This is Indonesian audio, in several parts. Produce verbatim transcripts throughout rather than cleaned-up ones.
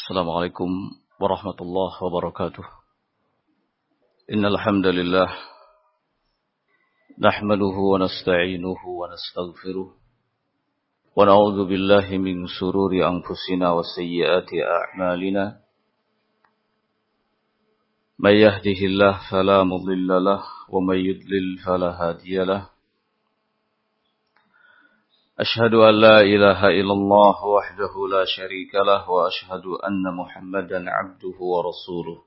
Assalamualaikum warahmatullahi wabarakatuh. Innal hamdalillah nahmaduhu wa nasta'inuhu wa nastaghfiruh wa na'udzu billahi min shururi anfusina wa sayyiati a'malina. May yahdihillahu fala mudilla lahu wa may yudlil fala hadiya lahu. أشهد أن لا إله إلا الله وحده لا شريك له وأشهد أن محمدا عبده ورسوله.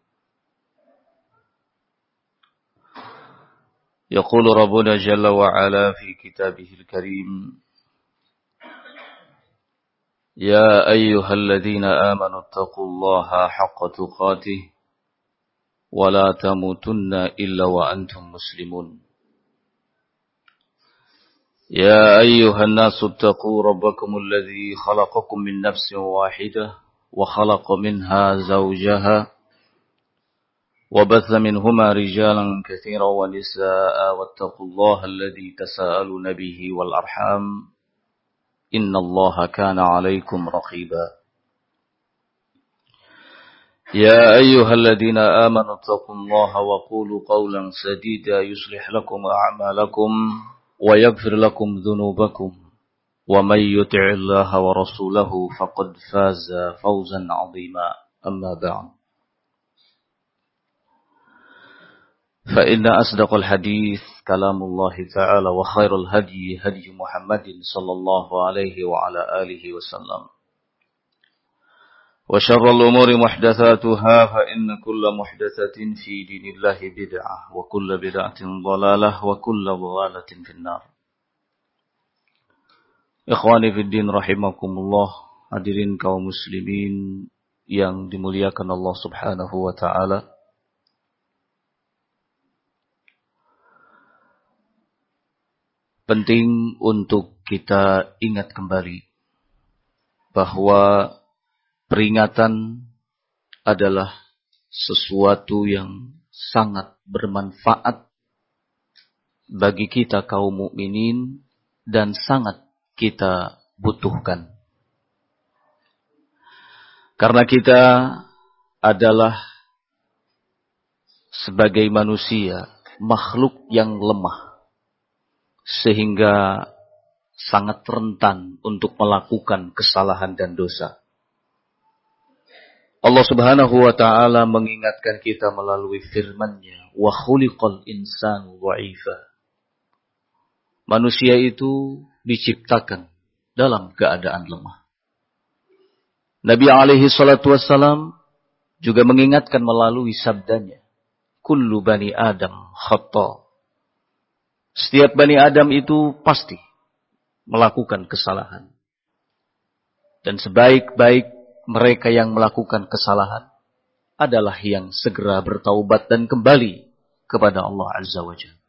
يقول ربنا جل وعلا في كتابه الكريم: يا أيها الذين آمنوا اتقوا الله حق تقاته ولا تموتن إلا وأنتم مسلمون. يا أيها الناس اتقوا ربكم الذي خلقكم من نفس واحدة وخلق منها زوجها وبث منهما رجالا كثيرا ونساء واتقوا الله الذي تساءلون به والأرحام إن الله كان عليكم رقيبا. يا أيها الذين آمنوا اتقوا الله وقولوا قولا سديدا يصلح لكم أعمالكم ويغفر لكم ذنوبكم ومن يطع الله ورسوله فقد فاز فوزا عظيما. أما بعد فإن أصدق الحديث كلام الله تعالى وخير الهدي هدي محمد صلى الله عليه وعلى آله وسلم وشر الأمور محدثاتها فإن كل محدثة في دين الله بدعة وكل بدعة ضلالة وكل ضلالة في النار. Ikhwani fi din rahimakumullah, hadirin kaum muslimin yang dimuliakan Allah Subhanahu wa taala. Penting untuk kita ingat kembali bahwa peringatan adalah sesuatu yang sangat bermanfaat bagi kita kaum mukminin dan sangat kita butuhkan. Karena kita adalah sebagai manusia makhluk yang lemah sehingga sangat rentan untuk melakukan kesalahan dan dosa. Allah Subhanahu wa taala mengingatkan kita melalui firman-Nya, "Wa khuliqal insanu dha'ifa." Manusia itu diciptakan dalam keadaan lemah. Nabi alaihi salatu wassalam juga mengingatkan melalui sabdanya, "Kullu bani Adam khata." Setiap bani Adam itu pasti melakukan kesalahan. Dan sebaik-baik mereka yang melakukan kesalahan adalah yang segera bertaubat dan kembali kepada Allah Azza wa Jalla.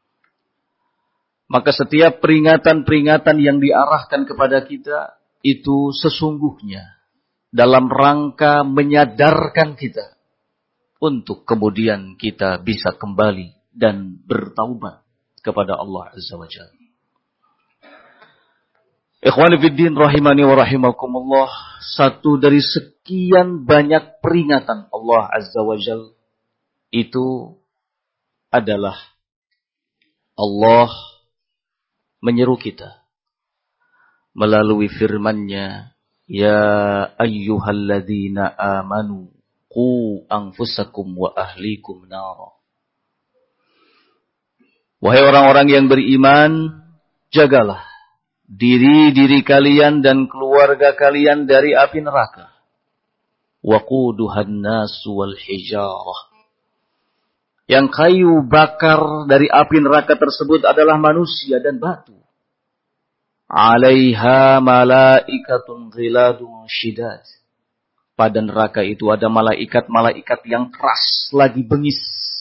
Maka setiap peringatan-peringatan yang diarahkan kepada kita itu sesungguhnya dalam rangka menyadarkan kita untuk kemudian kita bisa kembali dan bertaubat kepada Allah Azza wa Jalla. Ikhwani fiddin rahimani wa rahimakumullah, satu dari sekian banyak peringatan Allah Azza wa Jalla itu adalah Allah menyeru kita melalui firman-Nya, "Ya ayyuhalladzina amanu qu anfusakum wa ahlikum nara." Wahai orang-orang yang beriman, jagalah diri-diri kalian dan keluarga kalian dari api neraka. Waquduhan nasu wal hijarah. Yang kayu bakar dari api neraka tersebut adalah manusia dan batu. Alaiha malaikatun ghiladun syidad. Pada neraka itu ada malaikat-malaikat yang keras lagi bengis.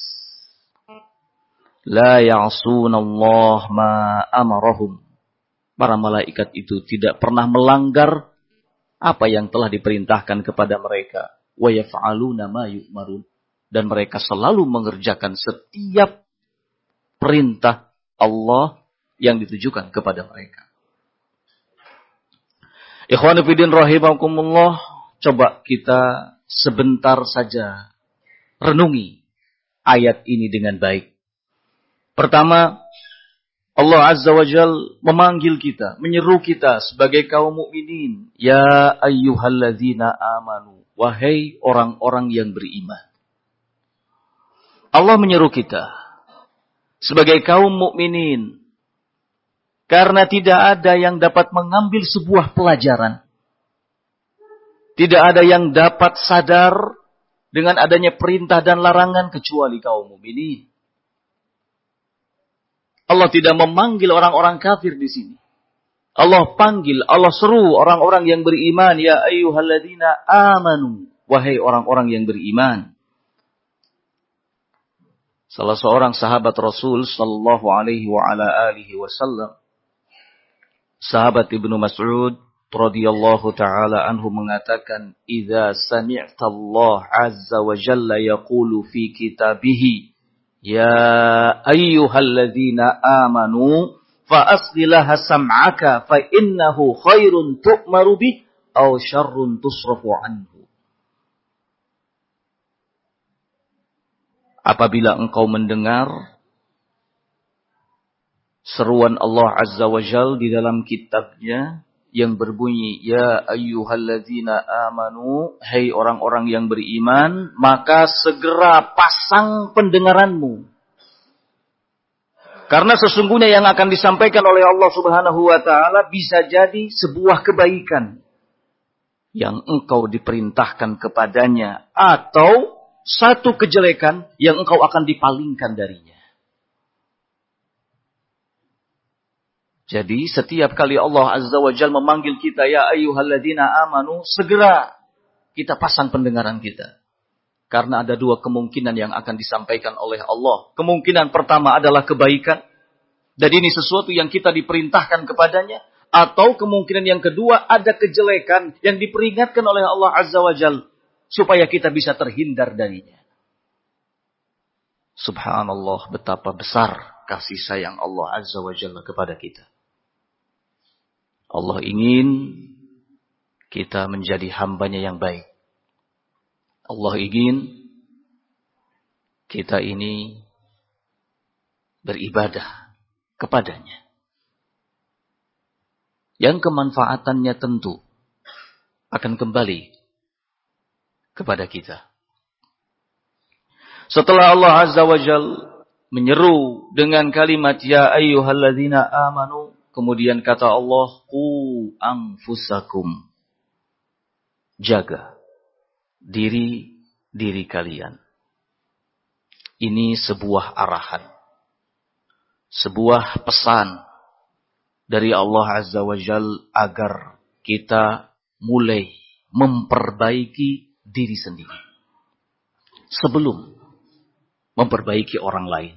La ya'sunallaha ma amarahum. Para malaikat itu tidak pernah melanggar apa yang telah diperintahkan kepada mereka. Wa yaf'aluna ma yu'marun. Dan mereka selalu mengerjakan setiap perintah Allah yang ditujukan kepada mereka. Ikhwanu fiddin rahimakumullah, coba kita sebentar saja renungi ayat ini dengan baik. Pertama, Allah Azza wa Jal memanggil kita, menyeru kita sebagai kaum mukminin. Ya ayyuhalladzina amanu. Wahai orang-orang yang beriman. Allah menyeru kita sebagai kaum mukminin. Karena tidak ada yang dapat mengambil sebuah pelajaran. Tidak ada yang dapat sadar dengan adanya perintah dan larangan kecuali kaum mukminin. Allah tidak memanggil orang-orang kafir di sini. Allah panggil, Allah seru orang-orang yang beriman. Ya ayyuhalladzina amanu. Wahai orang-orang yang beriman. Salah seorang sahabat Rasul sallallahu alaihi wa ala alihi wasallam, sahabat Ibnu Mas'ud radhiyallahu taala anhu mengatakan, "Idza sami'ta Allah azza wa jalla yaqulu fi kitabih, ya ayyuhalladzina amanu fa asghilaha sam'aka fa innahu khairun tu'maru bih aw syarrun tusrafu anhu." Apabila engkau mendengar seruan Allah Azza wa Jalla di dalam kitabnya yang berbunyi, ya ayyuhalladzina amanu, hai orang-orang yang beriman, maka segera pasang pendengaranmu. Karena sesungguhnya yang akan disampaikan oleh Allah Subhanahu wa taala bisa jadi sebuah kebaikan yang engkau diperintahkan kepadanya, atau satu kejelekan yang engkau akan dipalingkan darinya. Jadi setiap kali Allah Azza wa Jalla memanggil kita, ya ayyuhalladzina amanu, segera kita pasang pendengaran kita. Karena ada dua kemungkinan yang akan disampaikan oleh Allah. Kemungkinan pertama adalah kebaikan. Dan ini sesuatu yang kita diperintahkan kepadanya. Atau kemungkinan yang kedua, ada kejelekan yang diperingatkan oleh Allah Azza wa Jalla. Supaya kita bisa terhindar darinya. Subhanallah, betapa besar kasih sayang Allah Azza wa Jalla kepada kita. Allah ingin kita menjadi hambanya yang baik. Allah ingin kita ini beribadah kepadanya. Yang kemanfaatannya tentu akan kembali kepada kita. Setelah Allah Azza wa Jalla menyeru dengan kalimat ya ayyuhalladzina amanu, kemudian kata Allah, qu anfusakum, jaga diri diri kalian. Ini sebuah arahan, sebuah pesan dari Allah Azza wa Jalla agar kita mulai memperbaiki diri sendiri sebelum memperbaiki orang lain.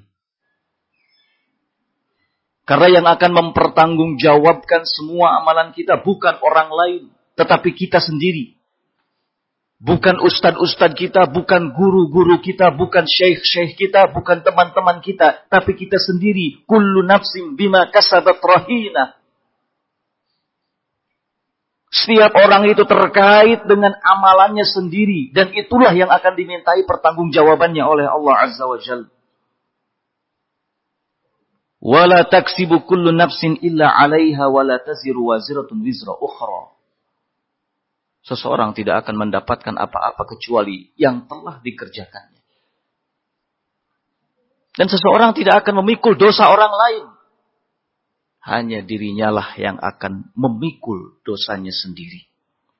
Karena yang akan mempertanggungjawabkan semua amalan kita bukan orang lain, tetapi kita sendiri. Bukan ustad-ustad kita, bukan guru-guru kita, bukan syekh-syekh kita, bukan teman-teman kita, tapi kita sendiri. Kullu nafsin bima kasabat rahina. Setiap orang itu terkait dengan amalannya sendiri. Dan itulah yang akan dimintai pertanggungjawabannya oleh Allah Azza wa Jalla. Wala taksibu kullu nafsin illa 'alaiha wala taziru waziratun wizra ukhra. Seseorang tidak akan mendapatkan apa-apa kecuali yang telah dikerjakannya. Dan seseorang tidak akan memikul dosa orang lain. Hanya dirinya lah yang akan memikul dosanya sendiri.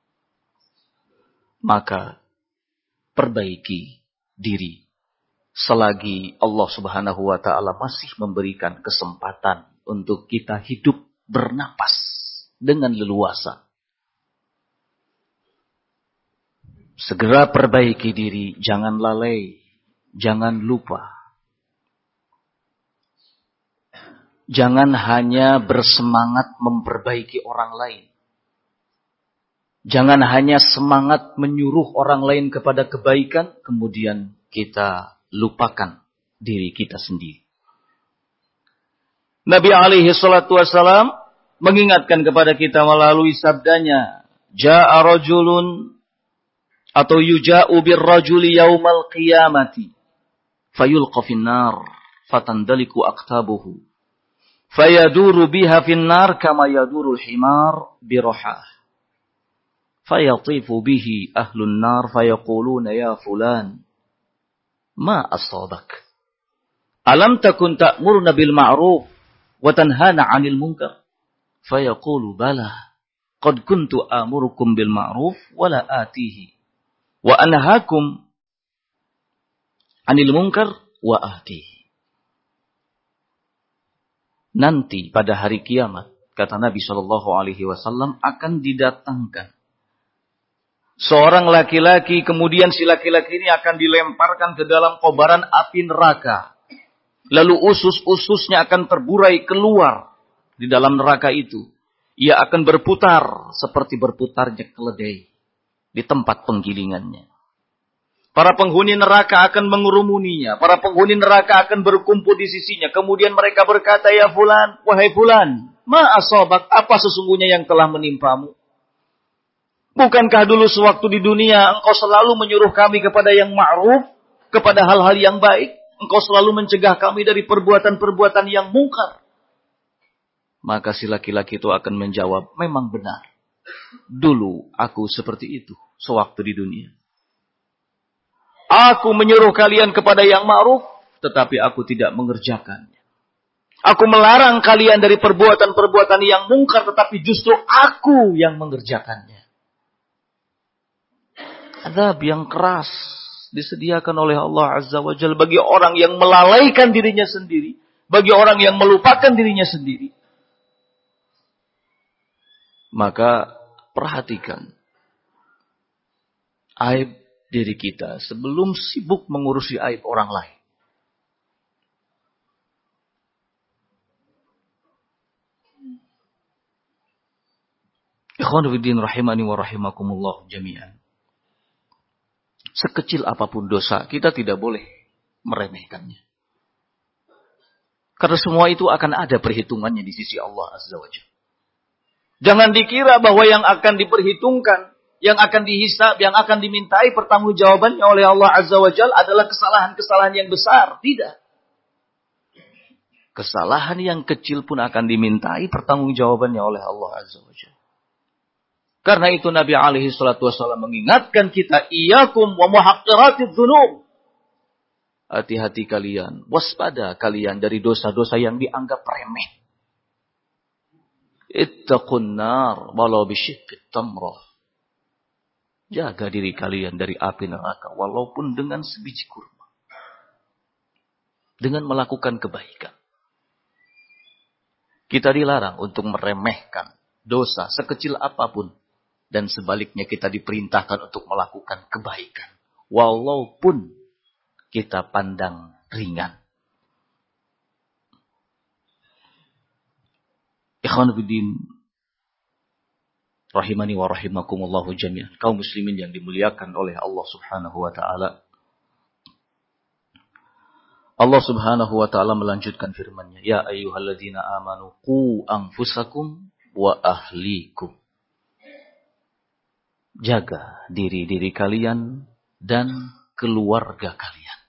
Maka perbaiki diri selagi Allah Subhanahu wa taala masih memberikan kesempatan untuk kita hidup bernapas dengan leluasa. Segera perbaiki diri, jangan lalai, jangan lupa. Jangan hanya bersemangat memperbaiki orang lain. Jangan hanya semangat menyuruh orang lain kepada kebaikan, kemudian kita lupakan diri kita sendiri. Nabi alaihi salatu wassalam mengingatkan kepada kita melalui sabdanya, Ja'a rajulun Atau yuja'u birrajuli yaumal qiyamati fayulqa finnar fatandaliku aqtabuhu fayaduru biha finnar kama yadurul himar birahah fayatifu bihi ahlun nar fayaquluna ya fulan ma asabak alam takun ta'muruna bil ma'ruf wa tanhana 'anil munkar fayaqulu bala qad kuntu amurukum bil ma'ruf wa la atihi wa anhaakum 'anil munkar wa atihi. Nanti pada hari kiamat, kata Nabi shallallahu alaihi wasallam, akan didatangkan seorang laki-laki, kemudian si laki-laki ini akan dilemparkan ke dalam kobaran api neraka. Lalu usus-ususnya akan terburai keluar di dalam neraka itu. Ia akan berputar seperti berputarnya keledai di tempat penggilingannya. Para penghuni neraka akan mengerumuninya. Para penghuni neraka akan berkumpul di sisinya. Kemudian mereka berkata, ya fulan, wahai fulan, ma asabak, apa sesungguhnya yang telah menimpamu? Bukankah dulu sewaktu di dunia engkau selalu menyuruh kami kepada yang ma'ruf, kepada hal-hal yang baik? Engkau selalu mencegah kami dari perbuatan-perbuatan yang mungkar. Maka si laki-laki itu akan menjawab, memang benar. Dulu aku seperti itu sewaktu di dunia. Aku menyuruh kalian kepada yang ma'ruf, tetapi aku tidak mengerjakannya. Aku melarang kalian dari perbuatan-perbuatan yang mungkar, tetapi justru aku yang mengerjakannya. Azab yang keras disediakan oleh Allah Azza wa Jalla bagi orang yang melalaikan dirinya sendiri, bagi orang yang melupakan dirinya sendiri. Maka perhatikan aib diri kita sebelum sibuk mengurusi aib orang lain. Ikhwan fillah rahimani wa rahimakumullah jami'an. Sekecil apapun dosa, kita tidak boleh meremehkannya. Karena semua itu akan ada perhitungannya di sisi Allah Azza wa Jalla. Jangan dikira bahwa yang akan diperhitungkan, yang akan dihisab, yang akan dimintai pertanggungjawabannya oleh Allah Azza wa Jalla adalah kesalahan-kesalahan yang besar. Tidak. Kesalahan yang kecil pun akan dimintai pertanggungjawabannya oleh Allah Azza wa Jalla. Karena itu Nabi alaihi salatu wasallam mengingatkan kita, iyyakum wa muhaqqiratidz dzunub. Hati-hati kalian, waspada kalian dari dosa-dosa yang dianggap remeh. Ittaqun nar walau bisyiqqit tamrah. Jaga diri kalian dari api neraka walaupun dengan sebiji kurma. Dengan melakukan kebaikan. Kita dilarang untuk meremehkan dosa sekecil apapun. Dan sebaliknya kita diperintahkan untuk melakukan kebaikan. Walaupun kita pandang ringan. Ikhwan fillah rahimani wa rahimakumullahu jami'an. Kaum muslimin yang dimuliakan oleh Allah Subhanahu wa taala. Allah Subhanahu wa taala melanjutkan firman-Nya, ya ayyuhalladzina amanu qu anfusakum wa ahlikum. Jaga diri-diri kalian dan keluarga kalian.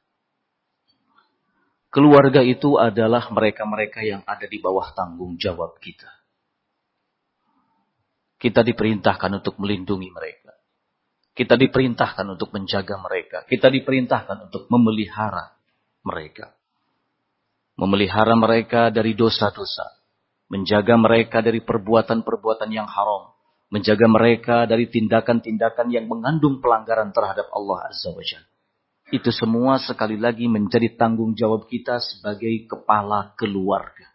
Keluarga itu adalah mereka-mereka yang ada di bawah tanggung jawab kita. Kita diperintahkan untuk melindungi mereka. Kita diperintahkan untuk menjaga mereka. Kita diperintahkan untuk memelihara mereka. Memelihara mereka dari dosa-dosa. Menjaga mereka dari perbuatan-perbuatan yang haram. Menjaga mereka dari tindakan-tindakan yang mengandung pelanggaran terhadap Allah Azza wa Jalla. Itu semua sekali lagi menjadi tanggung jawab kita sebagai kepala keluarga.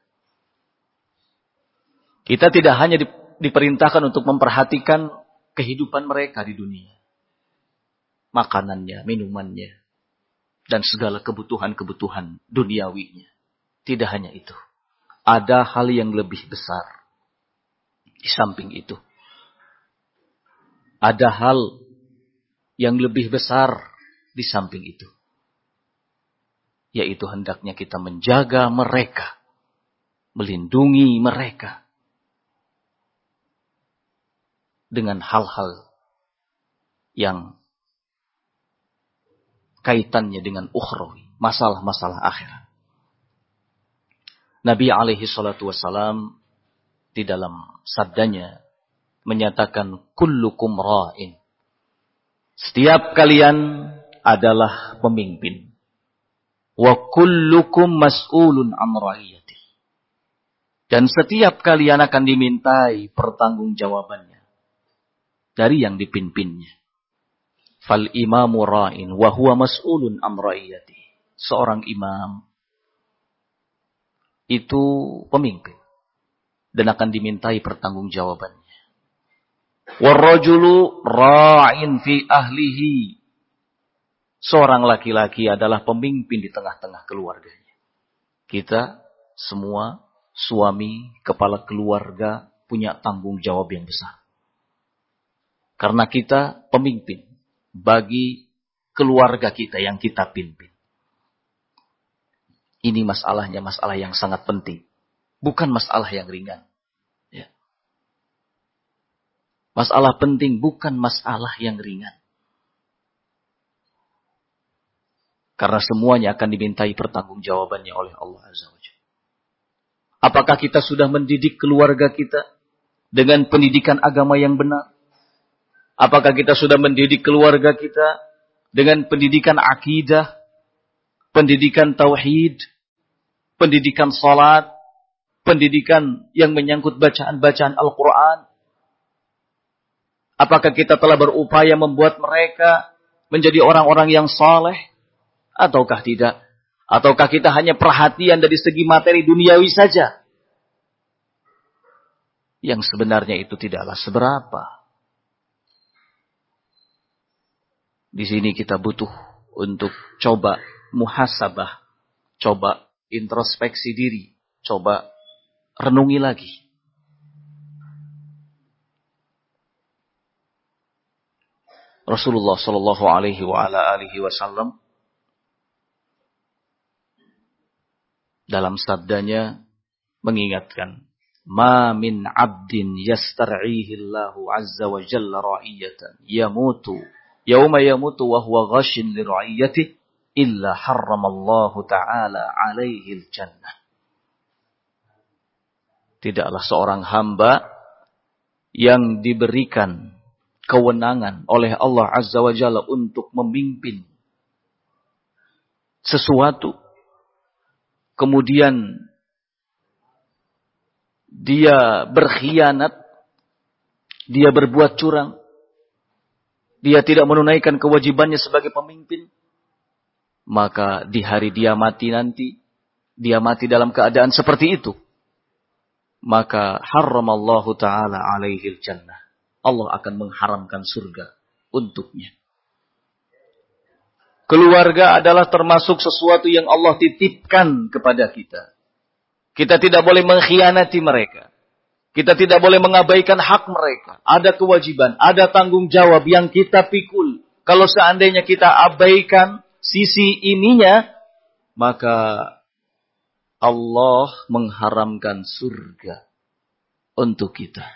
Kita tidak hanya diperintahkan untuk memperhatikan kehidupan mereka di dunia. Makanannya, minumannya, dan segala kebutuhan-kebutuhan duniawinya. Tidak hanya itu. Ada hal yang lebih besar di samping itu. Ada hal yang lebih besar di samping itu. Yaitu hendaknya kita menjaga mereka. Melindungi mereka. Dengan hal-hal yang kaitannya dengan ukhrawi, masalah-masalah akhirat. Nabi alaihi salatu wassalam di dalam sabdanya menyatakan kullukum ra'in. Setiap kalian adalah pemimpin. Wa kullukum mas'ulun an ra'iyati. Dan setiap kalian akan dimintai pertanggungjawabannya dari yang dipimpinnya. Fal imamu ra'in wa huwa mas'ulun an ra'iyati. Seorang imam itu pemimpin dan akan dimintai pertanggungjawabannya. Warrajulu ra'in fi ahlihi. Seorang laki-laki adalah pemimpin di tengah-tengah keluarganya. Kita semua suami, kepala keluarga punya tanggung jawab yang besar. Karena kita pemimpin bagi keluarga kita yang kita pimpin. Ini masalahnya masalah yang sangat penting. Bukan masalah yang ringan. Ya. Masalah penting bukan masalah yang ringan. Karena semuanya akan dimintai pertanggungjawabannya oleh Allah Azza wa Jalla. Apakah kita sudah mendidik keluarga kita dengan pendidikan agama yang benar? Apakah kita sudah mendidik keluarga kita dengan pendidikan akidah, pendidikan tauhid, pendidikan salat, pendidikan yang menyangkut bacaan-bacaan Al-Quran? Apakah kita telah berupaya membuat mereka menjadi orang-orang yang saleh? Ataukah tidak? Ataukah kita hanya perhatian dari segi materi duniawi saja? Yang sebenarnya itu tidaklah seberapa. Di sini kita butuh untuk coba muhasabah, coba introspeksi diri, coba renungi lagi. Rasulullah sallallahu alaihi wa ala alihi wasallam dalam sabdanya mengingatkan, "Ma min 'abdin yastar'ihi Allahu 'azza wa jalla ra'iyatan yamutu yauma yamutu wa huwa ghashin li ra'iyatihi illa harramallahu ta'ala 'alaihi al-jannah." Tidaklah seorang hamba yang diberikan kewenangan oleh Allah Azza wa Jalla untuk memimpin sesuatu, kemudian dia berkhianat, dia berbuat curang, dia tidak menunaikan kewajibannya sebagai pemimpin, maka di hari dia mati nanti, dia mati dalam keadaan seperti itu, maka harramallahu ta'ala alaihil jannah. Allah akan mengharamkan surga untuknya. Keluarga adalah termasuk sesuatu yang Allah titipkan kepada kita. Kita tidak boleh mengkhianati mereka. Kita tidak boleh mengabaikan hak mereka. Ada kewajiban, ada tanggung jawab yang kita pikul. Kalau seandainya kita abaikan sisi ininya, maka Allah mengharamkan surga untuk kita.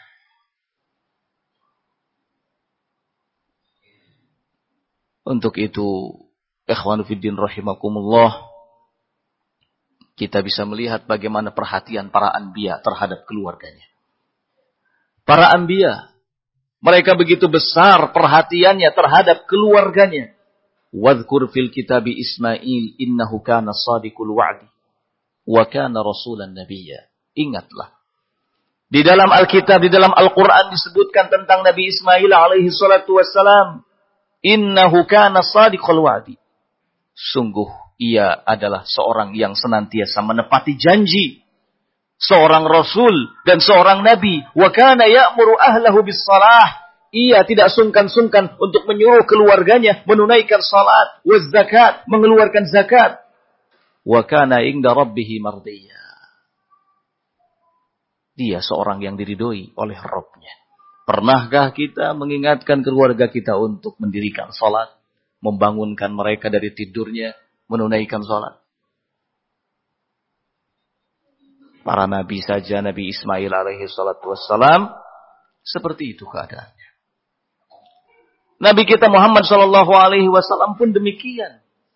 Untuk itu, ikhwanu fiddin rahimakumullah, kita bisa melihat bagaimana perhatian para anbiya terhadap keluarganya. Para anbiya, mereka begitu besar perhatiannya terhadap keluarganya. Wadhkur fil kitabi Ismail innahu kana shadiqul wa'di wa kana rasulan nabiyya. Ingatlah, di dalam Alkitab, di dalam Al-Quran disebutkan tentang Nabi Ismail alaihi salatu wassalam. Innahu kana shadiqul wa'di. Sungguh ia adalah seorang yang senantiasa menepati janji. Seorang Rasul dan seorang Nabi. Wa kana ya'muru ahlahu bis salah. Ia tidak sungkan-sungkan untuk menyuruh keluarganya menunaikan salat, waz zakat, mengeluarkan zakat. Wa kana inda rabbihi mardiyya. Dia seorang yang diridhoi oleh Rabb-Nya. Pernahkah kita mengingatkan keluarga kita untuk mendirikan salat, membangunkan mereka dari tidurnya, menunaikan salat? Para nabi saja, Nabi Ismail alaihi salatu wassalam, seperti itu keadaannya. Nabi kita Muhammad sallallahu alaihi wasallam pun demikian.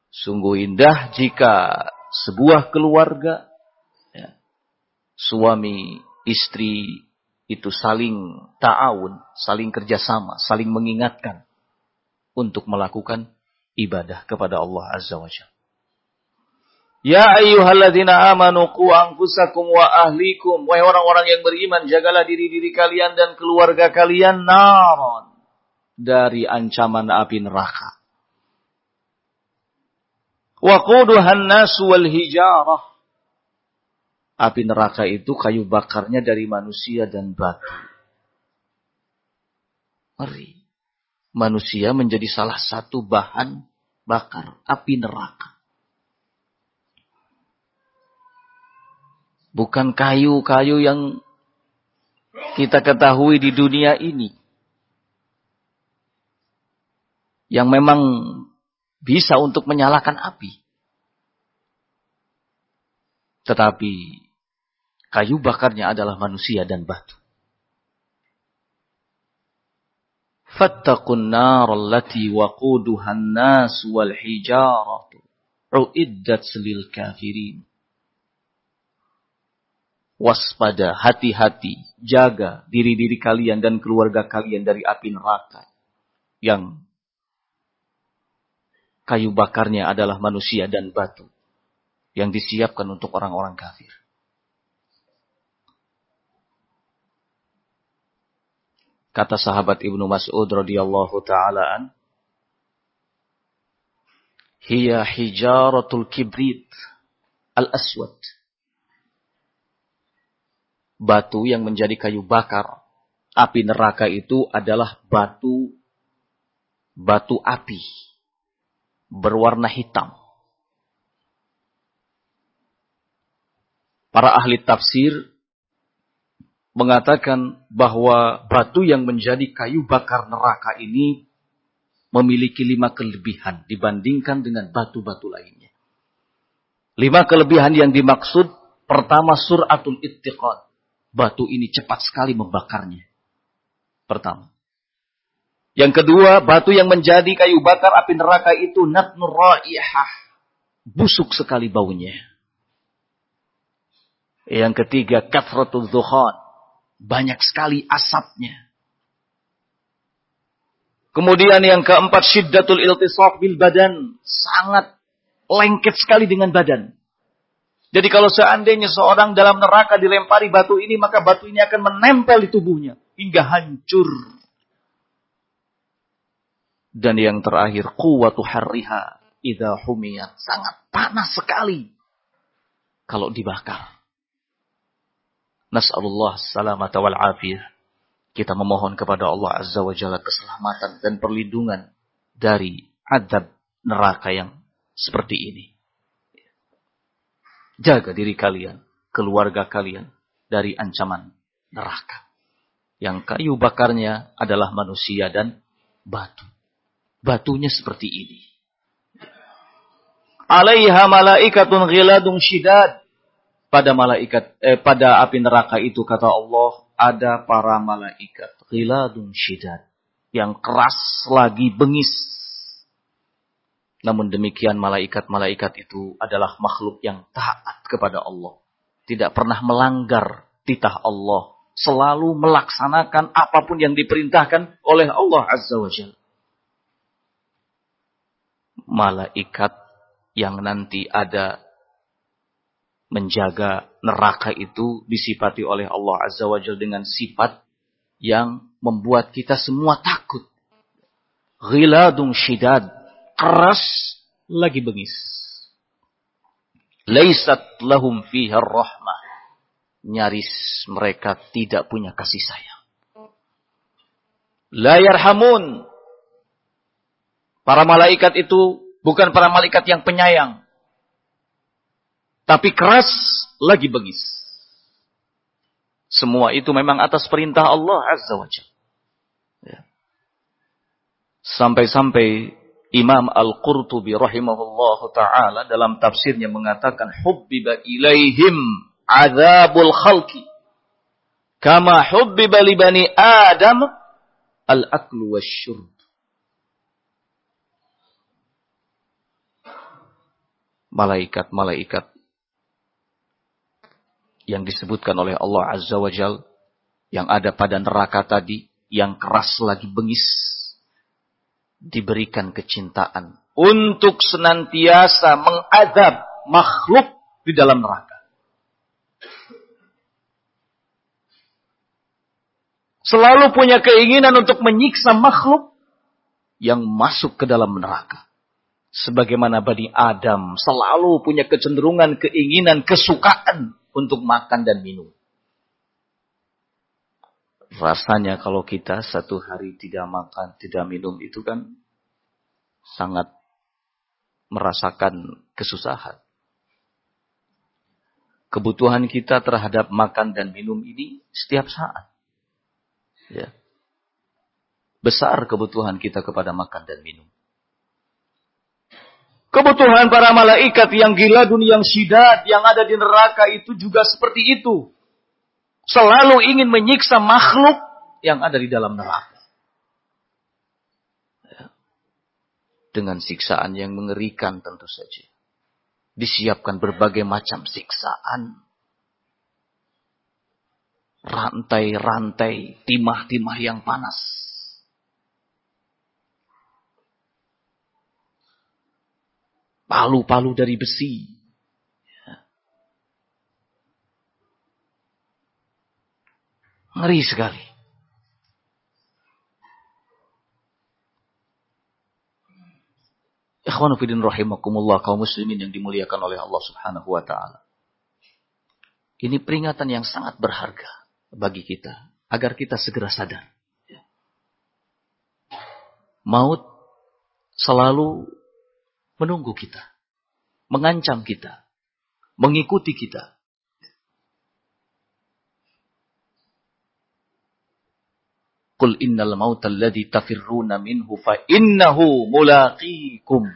Sungguh indah jika sebuah keluarga, ya, suami, istri itu saling ta'awun, saling kerjasama, saling mengingatkan untuk melakukan ibadah kepada Allah Azza wa Jalla. Ya ayyuhalladzina amanu qu anfusakum wa ahlikum. Wahai orang-orang yang beriman, jagalah diri-diri kalian dan keluarga kalian naron, dari ancaman api neraka. Waquduhan nasu wal hijarah. Api neraka itu kayu bakarnya dari manusia dan batu. Ngeri. Manusia menjadi salah satu bahan bakar api neraka. Bukan kayu-kayu yang kita ketahui di dunia ini. Yang memang bisa untuk menyalakan api. Tetapi kayu bakarnya adalah manusia dan batu. Fattaqun nar allati waquduha an-nas wal hijaratu uiddat lil kafirin. Waspada, hati-hati, jaga diri-diri kalian dan keluarga kalian dari api neraka yang kayu bakarnya adalah manusia dan batu yang disiapkan untuk orang-orang kafir. Kata sahabat Ibnu Mas'ud radhiyallahu ta'ala an, hiya hijaratul kibrit al-aswad. Batu yang menjadi kayu bakar api neraka itu adalah batu batu api berwarna hitam. Para ahli tafsir mengatakan bahwa batu yang menjadi kayu bakar neraka ini memiliki lima kelebihan dibandingkan dengan batu-batu lainnya. Lima kelebihan yang dimaksud, pertama suratul ittiqad. Batu ini cepat sekali membakarnya. Pertama. Yang kedua, batu yang menjadi kayu bakar api neraka itu natnur raihah. Busuk sekali baunya. Yang ketiga, kathratul dzukhan. Banyak sekali asapnya. Kemudian yang keempat, syiddatul iltisaq bil badan. Sangat lengket sekali dengan badan. Jadi kalau seandainya seorang dalam neraka dilempari batu ini, maka batu ini akan menempel di tubuhnya hingga hancur. Dan yang terakhir, quwwatu harriha idza humiyat. Sangat panas sekali kalau dibakar. Nas'alullah salamata wal afiyah. Kita memohon kepada Allah Azza wa Jalla keselamatan dan perlindungan dari azab neraka yang seperti ini. Jaga diri kalian, keluarga kalian dari ancaman neraka. Yang kayu bakarnya adalah manusia dan batu. Batunya seperti ini. Alaiha malaikatun ghiladun syidad. Pada malaikat eh, pada api neraka itu kata Allah ada para malaikat ghiladun syidad yang keras lagi bengis. Namun demikian malaikat-malaikat itu adalah makhluk yang taat kepada Allah. Tidak pernah melanggar titah Allah. Selalu melaksanakan apapun yang diperintahkan oleh Allah Azza wa Jalla. Malaikat yang nanti ada menjaga neraka itu disifati oleh Allah Azza wa Jalla dengan sifat yang membuat kita semua takut. Ghiladun syidad. Keras lagi bengis. Laisat lahum fiha rahmah. Nyaris mereka tidak punya kasih sayang. La yarhamun. Para malaikat itu bukan para malaikat yang penyayang. Tapi keras lagi bengis. Semua itu memang atas perintah Allah Azza wa Jalla. Ya. Sampai-sampai Imam Al-Qurtubi rahimahullahu ta'ala dalam tafsirnya mengatakan hubbiba ilaihim azabul khalqi kama hubbiba li bani Adam al-aklu wasyurb. malaikat-malaikat yang disebutkan oleh Allah Azza wa Jal, yang ada pada neraka tadi, yang keras lagi bengis, diberikan kecintaan untuk senantiasa mengadab makhluk di dalam neraka. Selalu punya keinginan untuk menyiksa makhluk yang masuk ke dalam neraka. Sebagaimana Bani Adam selalu punya kecenderungan, keinginan, kesukaan untuk makan dan minum. Rasanya kalau kita satu hari tidak makan, tidak minum, itu kan sangat merasakan kesusahan. Kebutuhan kita terhadap makan dan minum ini setiap saat. Ya. Besar kebutuhan kita kepada makan dan minum. Kebutuhan para malaikat yang gila dunia, yang syidad, yang ada di neraka itu juga seperti itu. Selalu ingin menyiksa makhluk yang ada di dalam neraka. Ya. Dengan siksaan yang mengerikan tentu saja. Disiapkan berbagai macam siksaan. Rantai-rantai, timah-timah yang panas. Palu-palu dari besi. Ya. Ngeri sekali. Ikhwanu fillah rahimakumullah, kaum muslimin yang dimuliakan oleh Allah Subhanahu wa taala. Ini peringatan yang sangat berharga bagi kita agar kita segera sadar. Ya. Maut selalu menunggu kita, mengancam kita, mengikuti kita. Qul innal mauta alladhi tafirruna minhu fa innahu mulaqikum.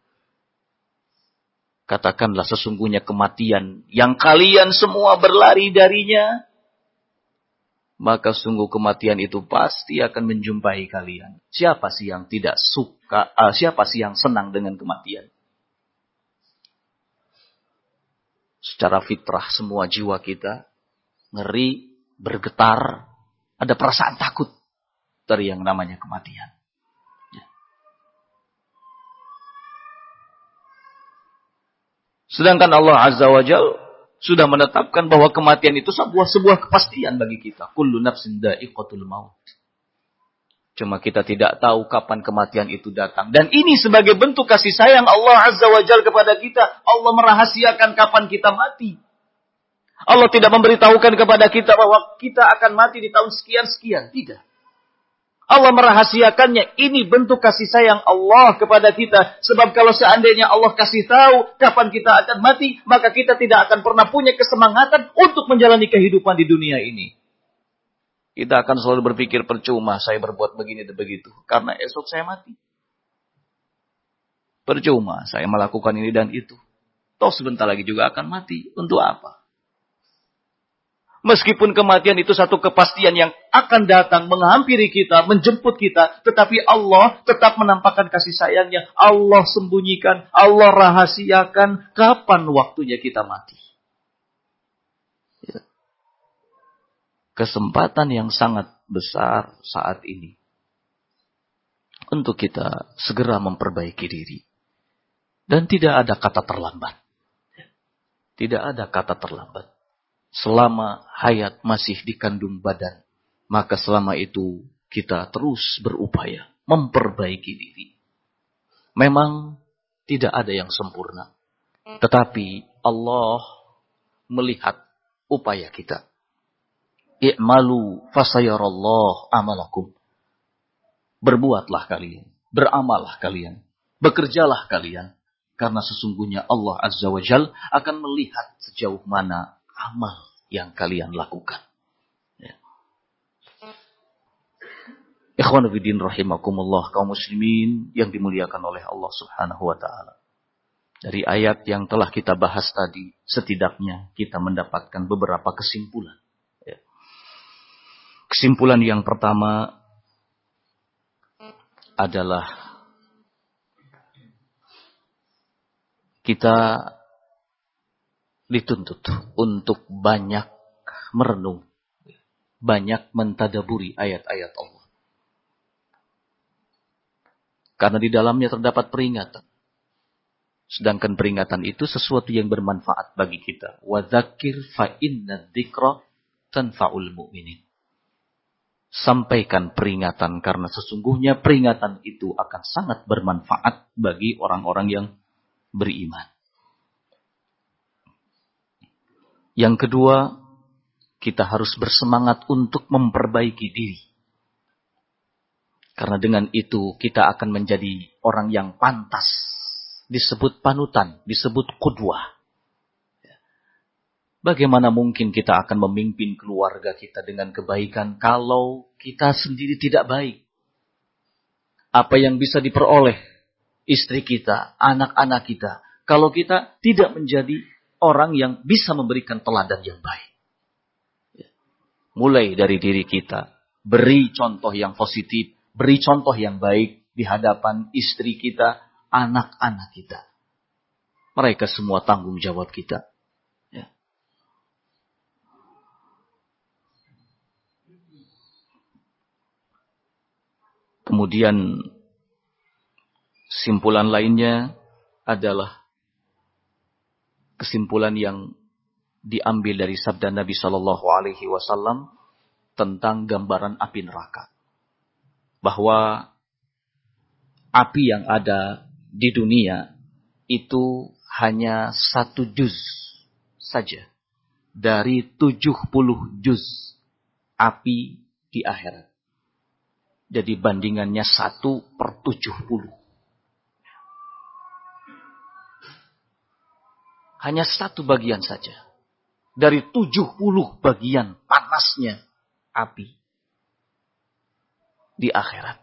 Katakanlah sesungguhnya kematian yang kalian semua berlari darinya, maka sungguh kematian itu pasti akan menjumpai kalian. Siapa sih yang tidak suka, uh, siapa sih yang senang dengan kematian? Secara fitrah semua jiwa kita ngeri, bergetar, ada perasaan takut dari yang namanya kematian. Ya. Sedangkan Allah Azza wa Jalla sudah menetapkan bahwa kematian itu sebuah sebuah kepastian bagi kita. Kullu nafsin dha'iqatul maut. Cuma kita tidak tahu kapan kematian itu datang. Dan ini sebagai bentuk kasih sayang Allah Azza wa Jalla kepada kita. Allah merahasiakan kapan kita mati. Allah tidak memberitahukan kepada kita bahwa kita akan mati di tahun sekian-sekian. Tidak. Allah merahasiakannya. Ini bentuk kasih sayang Allah kepada kita. Sebab kalau seandainya Allah kasih tahu kapan kita akan mati, maka kita tidak akan pernah punya kesemangatan untuk menjalani kehidupan di dunia ini. Kita akan selalu berpikir percuma saya berbuat begini dan begitu. Karena esok saya mati. Percuma saya melakukan ini dan itu. Toh sebentar lagi juga akan mati. Untuk apa? Meskipun kematian itu satu kepastian yang akan datang menghampiri kita, menjemput kita. Tetapi Allah tetap menampakkan kasih sayangnya. Allah sembunyikan, Allah rahasiakan kapan waktunya kita mati. Ya. Kesempatan yang sangat besar saat ini. Untuk kita segera memperbaiki diri. Dan tidak ada kata terlambat. Tidak ada kata terlambat. Selama hayat masih dikandung badan, maka selama itu kita terus berupaya memperbaiki diri. Memang tidak ada yang sempurna. Tetapi Allah melihat upaya kita. I'malu fasayarallahu amalakum. Berbuatlah kalian, beramallah kalian, bekerjalah kalian. Karena sesungguhnya Allah Azza wa Jalla akan melihat sejauh mana amal yang kalian lakukan. Ya. Ikhwan fillah rahimakumullah, kaum muslimin yang dimuliakan oleh Allah Subhanahu wa taala. Dari ayat yang telah kita bahas tadi, setidaknya kita mendapatkan beberapa kesimpulan. Ya. Kesimpulan yang pertama adalah kita dituntut untuk banyak merenung, banyak mentadaburi ayat-ayat Allah. Karena di dalamnya terdapat peringatan. Sedangkan peringatan itu sesuatu yang bermanfaat bagi kita. Wa dzakir fa inna dzikra tanfa'ul mu'minin. Sampaikan peringatan karena sesungguhnya peringatan itu akan sangat bermanfaat bagi orang-orang yang beriman. Yang kedua, kita harus bersemangat untuk memperbaiki diri. Karena dengan itu kita akan menjadi orang yang pantas disebut panutan, disebut qudwah. Bagaimana mungkin kita akan memimpin keluarga kita dengan kebaikan kalau kita sendiri tidak baik? Apa yang bisa diperoleh istri kita, anak-anak kita, kalau kita tidak menjadi orang yang bisa memberikan teladan yang baik? Mulai dari diri kita, beri contoh yang positif, beri contoh yang baik di hadapan istri kita, anak-anak kita. Mereka semua tanggung jawab kita. Kemudian kesimpulan lainnya adalah kesimpulan yang diambil dari sabda Nabi Shallallahu Alaihi Wasallam tentang gambaran api neraka, bahwa api yang ada di dunia itu hanya satu juz saja dari tujuh puluh juz api di akhirat. Jadi bandingannya satu per tujuh puluh. Hanya satu bagian saja. Dari tujuh puluh bagian panasnya api di akhirat.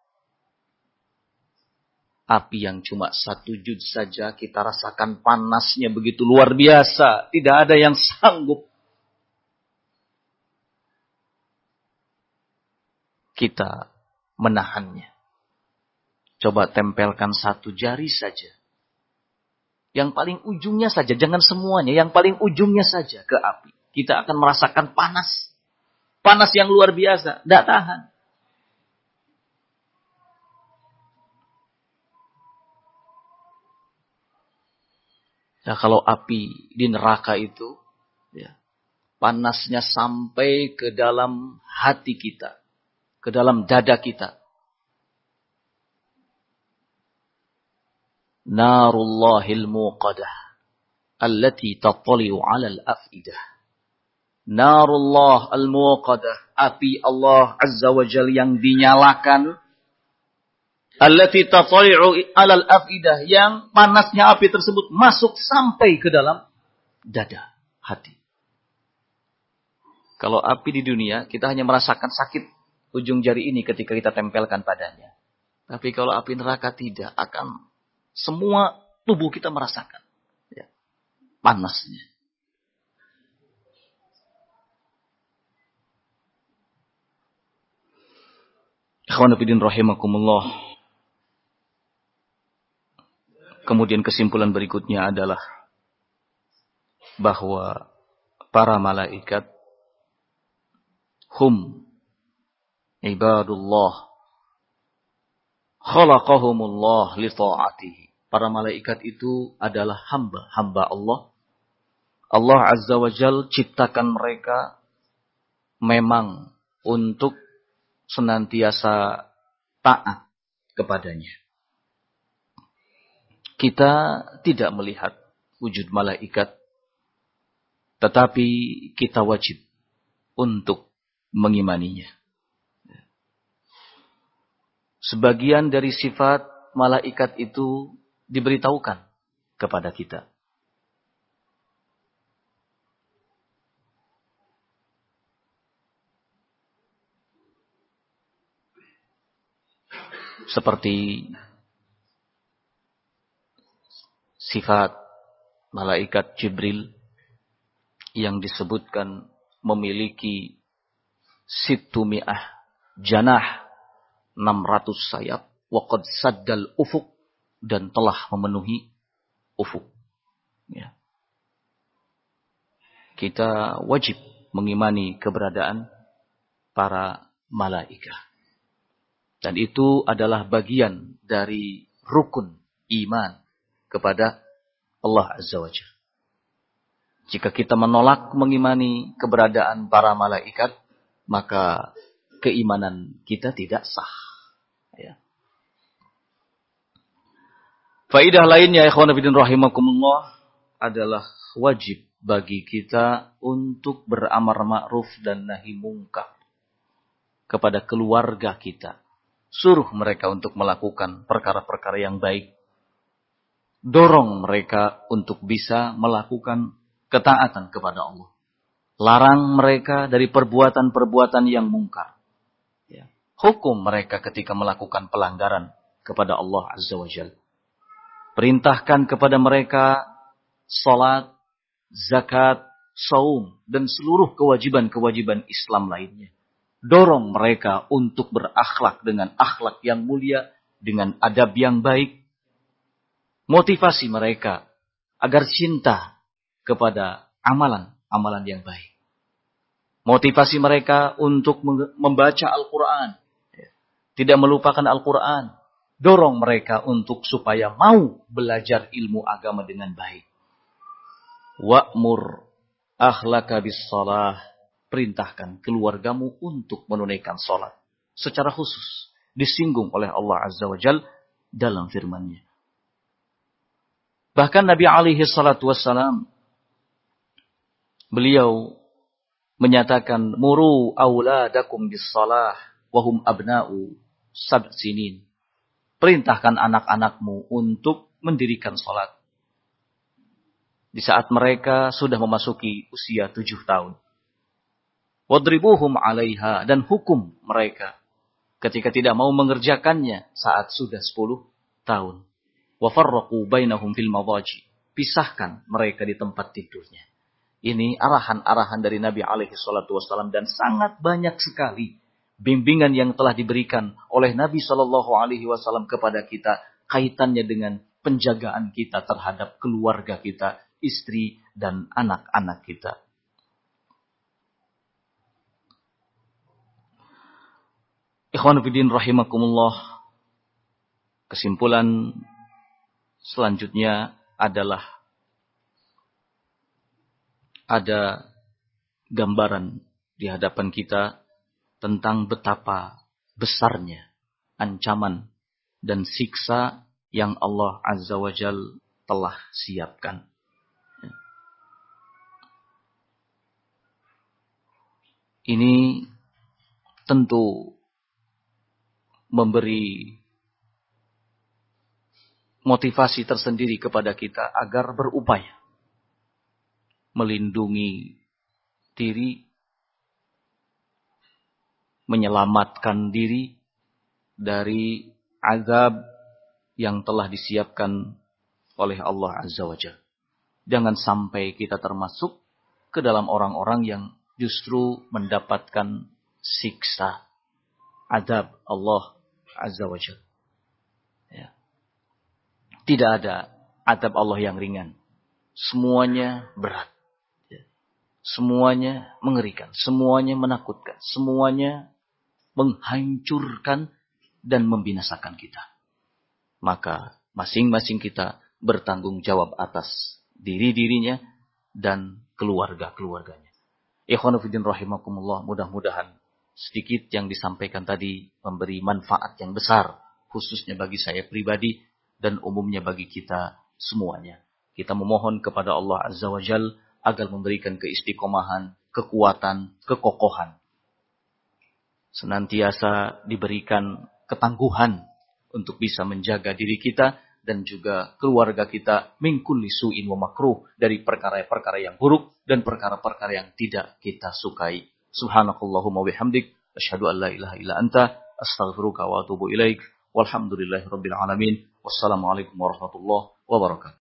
Api yang cuma satu juz saja kita rasakan panasnya begitu luar biasa. Tidak ada yang sanggup kita menahannya. Coba tempelkan satu jari saja. Yang paling ujungnya saja, jangan semuanya. Yang paling ujungnya saja ke api. Kita akan merasakan panas. Panas yang luar biasa. Tidak tahan. Nah, kalau api di neraka itu, ya, panasnya sampai ke dalam hati kita. Ke dalam dada kita. Narullahil muqadah. Allati tattali'u alal afidah. Narullah al-muqadah. Api Allah Azza wa Jal yang dinyalakan. Allati tattali'u alal afidah. Yang panasnya api tersebut masuk sampai ke dalam dada, hati. Kalau api di dunia, kita hanya merasakan sakit ujung jari ini ketika kita tempelkan padanya. Tapi kalau api neraka tidak, akan semua tubuh kita merasakan ya, panasnya. Ikhwan fillah rahimakumullah. Kemudian kesimpulan berikutnya adalah bahwa para malaikat hum ibadullah khalaqahumullah li ta'atihi. Para malaikat itu adalah hamba-hamba Allah. Allah Azza wa Jal ciptakan mereka memang untuk senantiasa taat kepadanya. Kita tidak melihat wujud malaikat, tetapi kita wajib untuk mengimaninya. Sebagian dari sifat malaikat itu diberitahukan kepada kita. Seperti sifat malaikat Jibril yang disebutkan memiliki situmi'ah janah, enam ratus sayap, waqad saddal ufuk, dan telah memenuhi ufuk. Ya. Kita wajib mengimani keberadaan para malaikat. Dan itu adalah bagian dari rukun iman kepada Allah Azza wa Jalla. Jika kita menolak mengimani keberadaan para malaikat, maka keimanan kita tidak sah. Ya. Faidah lainnya, ikhwan fillah rahimakumullah, adalah wajib bagi kita untuk beramar ma'ruf dan nahi mungkar kepada keluarga kita. Suruh mereka untuk melakukan perkara-perkara yang baik. Dorong mereka untuk bisa melakukan ketaatan kepada Allah. Larang mereka dari perbuatan-perbuatan yang mungkar. Ya. Hukum mereka ketika melakukan pelanggaran kepada Allah Azza wa Jalla. Perintahkan kepada mereka salat, zakat, saum, dan seluruh kewajiban-kewajiban Islam lainnya. Dorong mereka untuk berakhlak dengan akhlak yang mulia, dengan adab yang baik. Motivasi mereka agar cinta kepada amalan-amalan yang baik. Motivasi mereka untuk membaca Al-Quran. Tidak melupakan Al-Quran. Dorong mereka untuk supaya mau belajar ilmu agama dengan baik. Wa'mur akhlaka bis-salah. Perintahkan keluargamu untuk menunaikan salat. Secara khusus disinggung oleh Allah Azza wa Jalla dalam firman-Nya. Bahkan Nabi alaihi salatu wassalam, beliau menyatakan, muru auladakum bis-salah wahum abna'u sab' sinin. Perintahkan anak-anakmu untuk mendirikan salat di saat mereka sudah memasuki usia tujuh tahun. Wadribuhum 'alaiha, dan hukum mereka ketika tidak mau mengerjakannya saat sudah sepuluh tahun. Wa farraqu bainahum fil madaji. Pisahkan mereka di tempat tidurnya. Ini arahan-arahan dari Nabi alaihi salatu wasallam, dan sangat banyak sekali bimbingan yang telah diberikan oleh Nabi sallallahu alaihi wasallam kepada kita kaitannya dengan penjagaan kita terhadap keluarga kita, istri dan anak-anak kita. Ikhwan fillah rahimakumullah. Kesimpulan selanjutnya adalah ada gambaran di hadapan kita tentang betapa besarnya ancaman dan siksa yang Allah Azza wa Jalla telah siapkan. Ini tentu memberi motivasi tersendiri kepada kita agar berupaya melindungi diri, menyelamatkan diri dari azab yang telah disiapkan oleh Allah Azza wa Jalla. Jangan sampai kita termasuk ke dalam orang-orang yang justru mendapatkan siksa azab Allah Azza wa Jalla. Ya. Tidak ada azab Allah yang ringan. Semuanya berat. Ya. Semuanya mengerikan. Semuanya menakutkan. Semuanya menghancurkan dan membinasakan kita. Maka masing-masing kita bertanggung jawab atas diri-dirinya dan keluarga-keluarganya. Ikhwanu fiddin rahimakumullah, mudah-mudahan sedikit yang disampaikan tadi memberi manfaat yang besar, khususnya bagi saya pribadi dan umumnya bagi kita semuanya. Kita memohon kepada Allah Azza wa Jalla agar memberikan keistiqomahan, kekuatan, kekokohan. Senantiasa diberikan ketangguhan untuk bisa menjaga diri kita dan juga keluarga kita min kulli su'in wa makruh, dari perkara-perkara yang buruk dan perkara-perkara yang tidak kita sukai. Subhanakallahumma bihamdik, asyhadu an la ilaha illa anta, astaghfiruka wa atubu ilaik. Walhamdulillahirabbil alamin. Wassalamualaikum warahmatullahi wabarakatuh.